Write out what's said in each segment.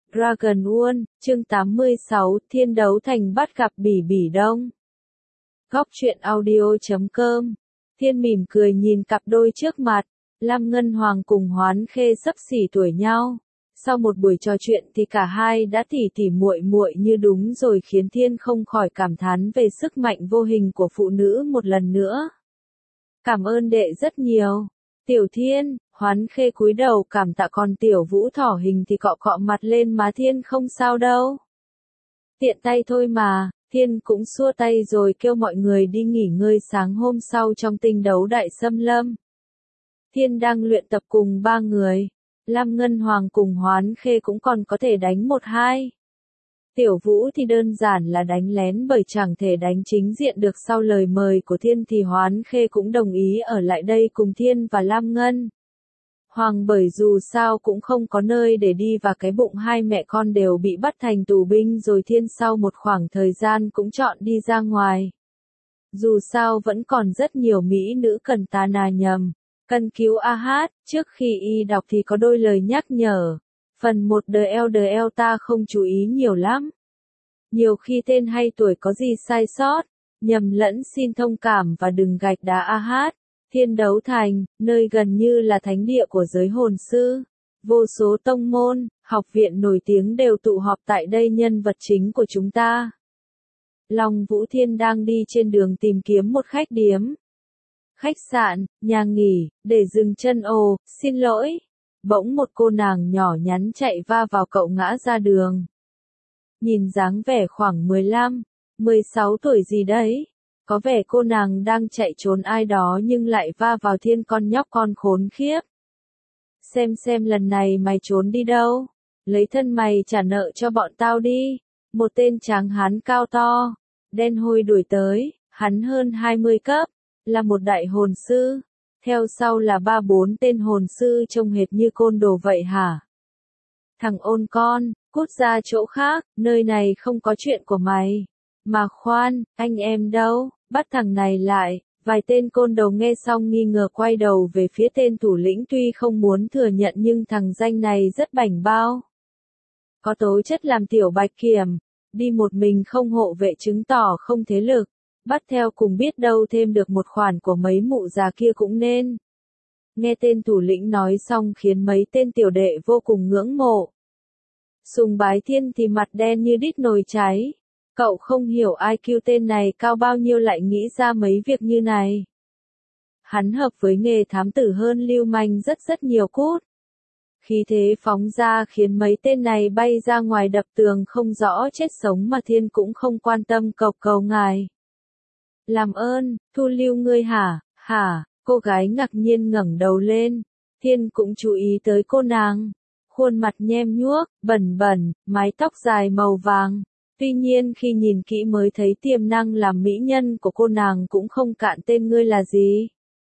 Dragon World, chương 86, Thiên đấu thành bắt gặp Bỉ Bỉ Đông. Góc truyện audio.com. Thiên mỉm cười nhìn cặp đôi trước mặt, Lam Ngân Hoàng cùng Hoán Khê xấp xỉ tuổi nhau. Sau một buổi trò chuyện thì cả hai đã tỉ tỉ muội muội như đúng rồi, khiến Thiên không khỏi cảm thán về sức mạnh vô hình của phụ nữ một lần nữa. Cảm ơn đệ rất nhiều. Tiểu Thiên, Hoán Khê cúi đầu cảm tạ, còn Tiểu Vũ thỏ hình thì cọ cọ mặt lên má Thiên, không sao đâu. Tiện tay thôi mà. Thiên cũng xua tay rồi kêu mọi người đi nghỉ ngơi sáng hôm sau trong tinh đấu đại xâm lâm. Thiên đang luyện tập cùng ba người. Lam Ngân Hoàng cùng Hoán Khê cũng còn có thể đánh 1-2. Tiểu Vũ thì đơn giản là đánh lén, bởi chẳng thể đánh chính diện được. Sau lời mời của Thiên thì Hoán Khê cũng đồng ý ở lại đây cùng Thiên và Lam Ngân Hoàng, bởi dù sao cũng không có nơi để đi và cái bụng hai mẹ con đều bị bắt thành tù binh rồi. Thiên sau một khoảng thời gian cũng chọn đi ra ngoài. Dù sao vẫn còn rất nhiều mỹ nữ cần ta nhầm. Cần cứu AH, trước khi y đọc thì có đôi lời nhắc nhở. Phần 1 DL ta không chú ý nhiều lắm. Nhiều khi tên hay tuổi có gì sai sót, nhầm lẫn xin thông cảm và đừng gạch đá AH. Thiên đấu thành, nơi gần như là thánh địa của giới hồn sư. Vô số tông môn, học viện nổi tiếng đều tụ họp tại đây. Nhân vật chính của chúng ta, Long Vũ Thiên, đang đi trên đường tìm kiếm một khách điếm, khách sạn, nhà nghỉ, để dừng chân. Ồ, xin lỗi. Bỗng một cô nàng nhỏ nhắn chạy va vào cậu, ngã ra đường. Nhìn dáng vẻ khoảng 15, 16 tuổi gì đấy. Có vẻ cô nàng đang chạy trốn ai đó nhưng lại va vào Thiên, con nhóc con khốn khiếp. Xem lần này mày trốn đi đâu? Lấy thân mày trả nợ cho bọn tao đi. Một tên tráng hán cao to, đen hôi đuổi tới, hắn hơn 20 cấp, là một đại hồn sư. Theo sau là 3-4 tên hồn sư trông hệt như côn đồ vậy hả? Thằng ôn con, cút ra chỗ khác, nơi này không có chuyện của mày. Mà khoan, anh em đâu? Bắt thằng này lại. Vài tên côn đồ nghe xong nghi ngờ quay đầu về phía tên thủ lĩnh, tuy không muốn thừa nhận nhưng thằng danh này rất bảnh bao. Có tố chất làm tiểu bạch kiểm, đi một mình không hộ vệ chứng tỏ không thế lực. Bắt theo cùng biết đâu thêm được một khoản của mấy mụ già kia cũng nên. Nghe tên thủ lĩnh nói xong khiến mấy tên tiểu đệ vô cùng ngưỡng mộ. Sùng bái Thiên thì mặt đen như đít nồi cháy. Cậu không hiểu IQ tên này cao bao nhiêu lại nghĩ ra mấy việc như này. Hắn hợp với nghề thám tử hơn lưu manh rất nhiều cút. Khí thế phóng ra khiến mấy tên này bay ra ngoài đập tường không rõ chết sống, mà Thiên cũng không quan tâm, cầu ngài. Làm ơn, thu lưu ngươi hả? Hả? Cô gái ngạc nhiên ngẩng đầu lên. Thiên cũng chú ý tới cô nàng. Khuôn mặt nhem nhuốc, bẩn, mái tóc dài màu vàng. Tuy nhiên khi nhìn kỹ mới thấy tiềm năng làm mỹ nhân của cô nàng cũng không cạn. Tên ngươi là gì?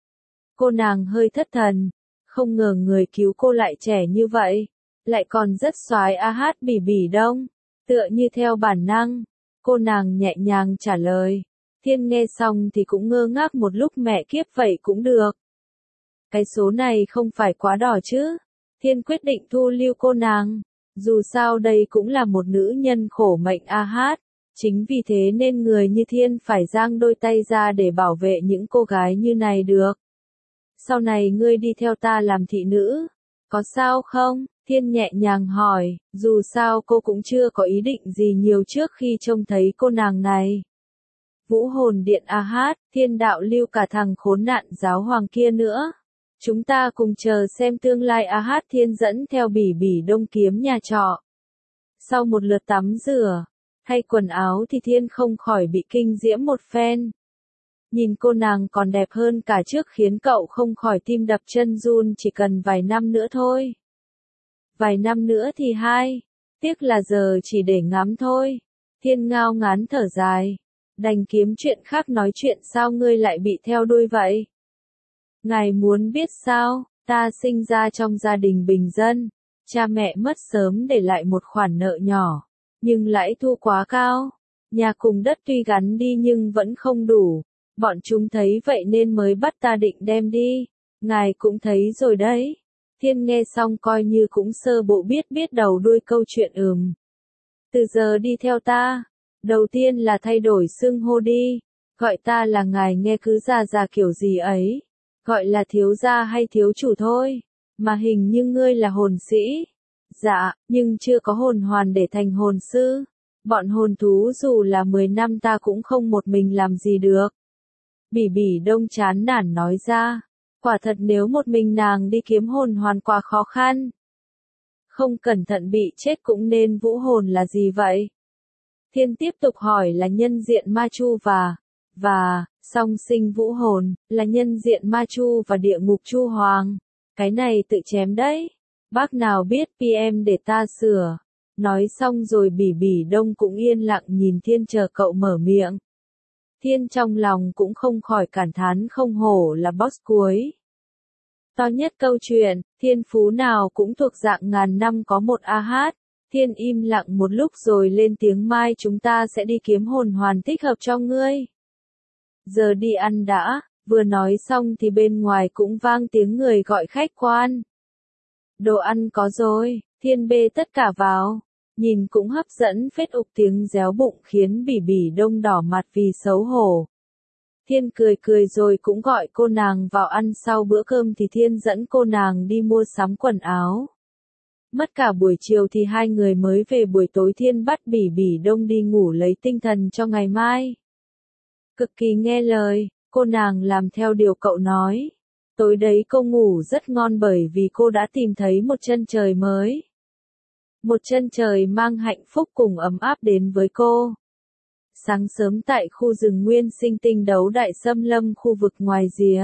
Cô nàng hơi thất thần. Không ngờ người cứu cô lại trẻ như vậy. Lại còn rất xoái AH. Bỉ Bỉ Đông. Tựa như theo bản năng, cô nàng nhẹ nhàng trả lời. Thiên nghe xong thì cũng ngơ ngác một lúc. Mẹ kiếp, vậy cũng được. Cái số này không phải quá đỏ chứ? Thiên quyết định thu lưu cô nàng. Dù sao đây cũng là một nữ nhân khổ mệnh AH. Chính vì thế nên người như Thiên phải dang đôi tay ra để bảo vệ những cô gái như này được. Sau này ngươi đi theo ta làm thị nữ, có sao không? Thiên nhẹ nhàng hỏi, dù sao cô cũng chưa có ý định gì nhiều trước khi trông thấy cô nàng này. Vũ hồn điện AH, Thiên đạo lưu cả thằng khốn nạn giáo hoàng kia nữa. Chúng ta cùng chờ xem tương lai AH. Thiên dẫn theo Bỉ Bỉ Đông kiếm nhà trọ. Sau một lượt tắm rửa, thay quần áo thì Thiên không khỏi bị kinh diễm một phen. Nhìn cô nàng còn đẹp hơn cả trước khiến cậu không khỏi tim đập chân run. Chỉ cần vài năm nữa thôi. Vài năm nữa thì tiếc là giờ chỉ để ngắm thôi. Thiên ngao ngán thở dài. Đành kiếm chuyện khác nói chuyện. Sao ngươi lại bị theo đuôi vậy? Ngài muốn biết sao? Ta sinh ra trong gia đình bình dân. Cha mẹ mất sớm để lại một khoản nợ nhỏ. Nhưng lãi thu quá cao. Nhà cùng đất tuy gắn đi nhưng vẫn không đủ. Bọn chúng thấy vậy nên mới bắt ta định đem đi. Ngài cũng thấy rồi đấy. Thiên nghe xong coi như cũng sơ bộ biết đầu đuôi câu chuyện. Từ giờ đi theo ta. Đầu tiên là thay đổi xưng hô đi. Gọi ta là ngài nghe cứ già kiểu gì ấy. Gọi là thiếu gia hay thiếu chủ thôi. Mà hình như ngươi là hồn sĩ. Dạ, nhưng chưa có hồn hoàn để thành hồn sư. Bọn hồn thú dù là 10 năm ta cũng không một mình làm gì được. Bỉ bỉ đông chán nản nói ra. Quả thật nếu một mình nàng đi kiếm hồn hoàn quá khó khăn. Không cẩn thận bị chết cũng nên vũ hồn là gì vậy? Thiên tiếp tục hỏi là nhân diện ma chu và song sinh vũ hồn, là nhân diện ma chu và địa ngục chu hoàng. Cái này tự chém đấy. Bác nào biết PM để ta sửa. Nói xong rồi bỉ bỉ đông cũng yên lặng nhìn Thiên chờ cậu mở miệng. Thiên trong lòng cũng không khỏi cảm thán không hổ là boss cuối. To nhất câu chuyện, thiên phú nào cũng thuộc dạng ngàn năm có một AH. Thiên im lặng một lúc rồi lên tiếng mai chúng ta sẽ đi kiếm hồn hoàn thích hợp cho ngươi. Giờ đi ăn đã, vừa nói xong thì bên ngoài cũng vang tiếng người gọi khách quan. Đồ ăn có rồi, Thiên bê tất cả vào. Nhìn cũng hấp dẫn phết ục tiếng réo bụng khiến bỉ bỉ đông đỏ mặt vì xấu hổ. Thiên cười rồi cũng gọi cô nàng vào ăn sau bữa cơm thì Thiên dẫn cô nàng đi mua sắm quần áo. Mất cả buổi chiều thì hai người mới về buổi tối Thiên bắt bỉ bỉ đông đi ngủ lấy tinh thần cho ngày mai. Cực kỳ nghe lời, cô nàng làm theo điều cậu nói. Tối đấy cô ngủ rất ngon bởi vì cô đã tìm thấy một chân trời mới. Một chân trời mang hạnh phúc cùng ấm áp đến với cô. Sáng sớm tại khu rừng nguyên sinh tinh đấu đại xâm lâm khu vực ngoài rìa.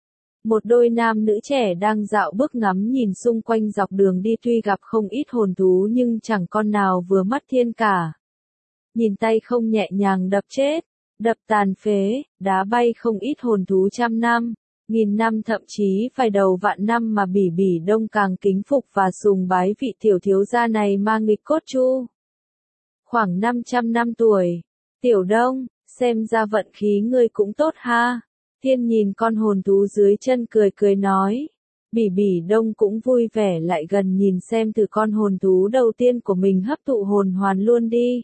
Một đôi nam nữ trẻ đang dạo bước ngắm nhìn xung quanh dọc đường đi tuy gặp không ít hồn thú nhưng chẳng con nào vừa mắt Thiên cả. Nhìn tay không nhẹ nhàng đập chết, đập tàn phế, đá bay không ít hồn thú trăm năm, nghìn năm thậm chí vài đầu vạn năm mà bỉ bỉ đông càng kính phục và sùng bái vị tiểu thiếu gia này mang nghịch cốt chu. Khoảng 500 năm tuổi. Tiểu Đông, xem ra vận khí ngươi cũng tốt ha. Thiên nhìn con hồn thú dưới chân cười nói. Bỉ bỉ đông cũng vui vẻ lại gần nhìn xem từ con hồn thú đầu tiên của mình hấp thụ hồn hoàn luôn đi.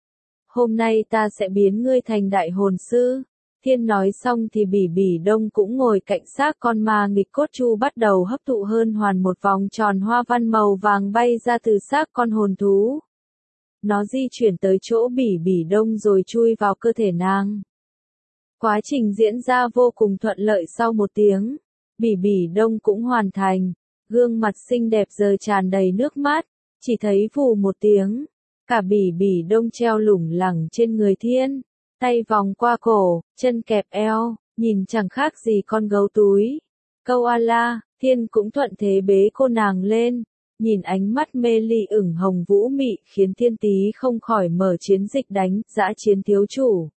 Hôm nay ta sẽ biến ngươi thành đại hồn sư. Thiên nói xong thì bỉ bỉ đông cũng ngồi cạnh xác con ma nghịch cốt chu bắt đầu hấp thụ hơn hoàn một vòng tròn hoa văn màu vàng bay ra từ xác con hồn thú. Nó di chuyển tới chỗ bỉ bỉ đông rồi chui vào cơ thể nàng. Quá trình diễn ra vô cùng thuận lợi sau một tiếng. Bỉ bỉ đông cũng hoàn thành. Gương mặt xinh đẹp giờ tràn đầy nước mắt. Chỉ thấy vù một tiếng. Cả bỉ bỉ đông treo lủng lẳng trên người Thiên. Tay vòng qua cổ, chân kẹp eo. Nhìn chẳng khác gì con gấu túi. Câu a la, Thiên cũng thuận thế bế cô nàng lên. Nhìn ánh mắt mê ly ửng hồng vũ mị khiến Thiên Tý không khỏi mở chiến dịch đánh, dã chiến thiếu chủ.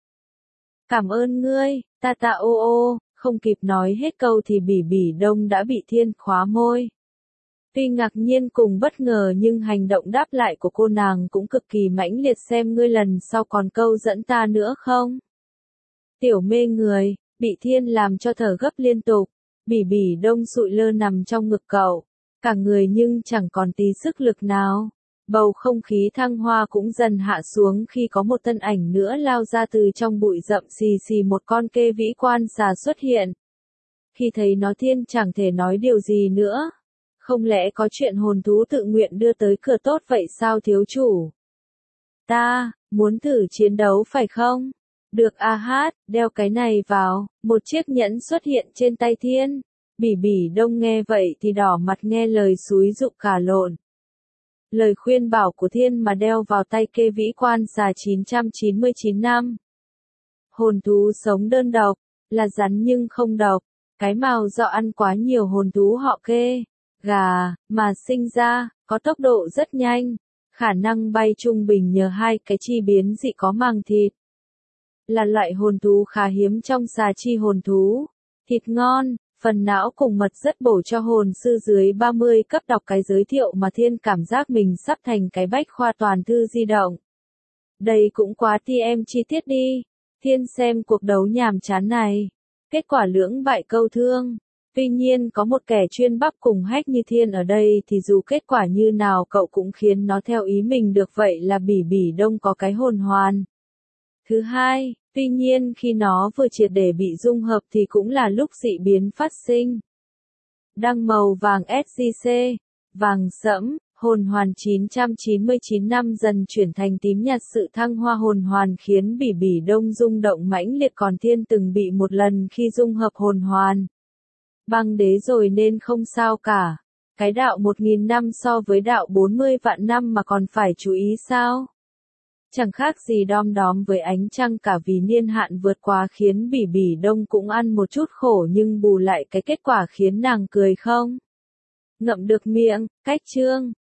Cảm ơn ngươi, ta ô, không kịp nói hết câu thì bỉ bỉ đông đã bị Thiên khóa môi. Tuy ngạc nhiên cùng bất ngờ nhưng hành động đáp lại của cô nàng cũng cực kỳ mãnh liệt xem ngươi lần sau còn câu dẫn ta nữa không. Tiểu mê người, bị Thiên làm cho thở gấp liên tục, bỉ bỉ đông sụi lơ nằm trong ngực cậu. Cả người nhưng chẳng còn tí sức lực nào. Bầu không khí thăng hoa cũng dần hạ xuống khi có một thân ảnh nữa lao ra từ trong bụi rậm xì một con kê vĩ quan xà xuất hiện. Khi thấy nó Thiên chẳng thể nói điều gì nữa. Không lẽ có chuyện hồn thú tự nguyện đưa tới cửa tốt vậy sao thiếu chủ? Ta, muốn thử chiến đấu phải không? Được a hát, đeo cái này vào, một chiếc nhẫn xuất hiện trên tay Thiên. Bỉ bỉ đông nghe vậy thì đỏ mặt nghe lời xúi giục cả lộn. Lời khuyên bảo của Thiên mà đeo vào tay kê vĩ quan xà 999 năm. Hồn thú sống đơn độc, là rắn nhưng không độc. Cái mào do ăn quá nhiều hồn thú họ kê, gà, mà sinh ra, có tốc độ rất nhanh. Khả năng bay trung bình nhờ hai cái chi biến dị có màng thịt. Là loại hồn thú khá hiếm trong xà chi hồn thú. Thịt ngon. Phần não cùng mật rất bổ cho hồn sư dưới 30 cấp đọc cái giới thiệu mà Thiên cảm giác mình sắp thành cái bách khoa toàn thư di động. Đây cũng quá TM chi tiết đi. Thiên xem cuộc đấu nhàm chán này. Kết quả lưỡng bại câu thương. Tuy nhiên có một kẻ chuyên bắp cùng hách như Thiên ở đây thì dù kết quả như nào cậu cũng khiến nó theo ý mình được, vậy là Bỉ Bỉ Đông có cái hồn hoàn. Thứ hai, tuy nhiên khi nó vừa triệt để bị dung hợp thì cũng là lúc dị biến phát sinh. Đăng màu vàng SJC, vàng sẫm, hồn hoàn 999 năm dần chuyển thành tím nhạt, sự thăng hoa hồn hoàn khiến Bỉ Bỉ Đông rung động mãnh liệt, còn Thiên từng bị một lần khi dung hợp hồn hoàn. Băng đế rồi nên không sao cả. Cái đạo 1000 năm so với đạo 40 vạn năm mà còn phải chú ý sao? Chẳng khác gì đom đóm với ánh trăng cả, vì niên hạn vượt quá khiến Bỉ Bỉ Đông cũng ăn một chút khổ, nhưng bù lại cái kết quả khiến nàng cười không ngậm được miệng. Cách chương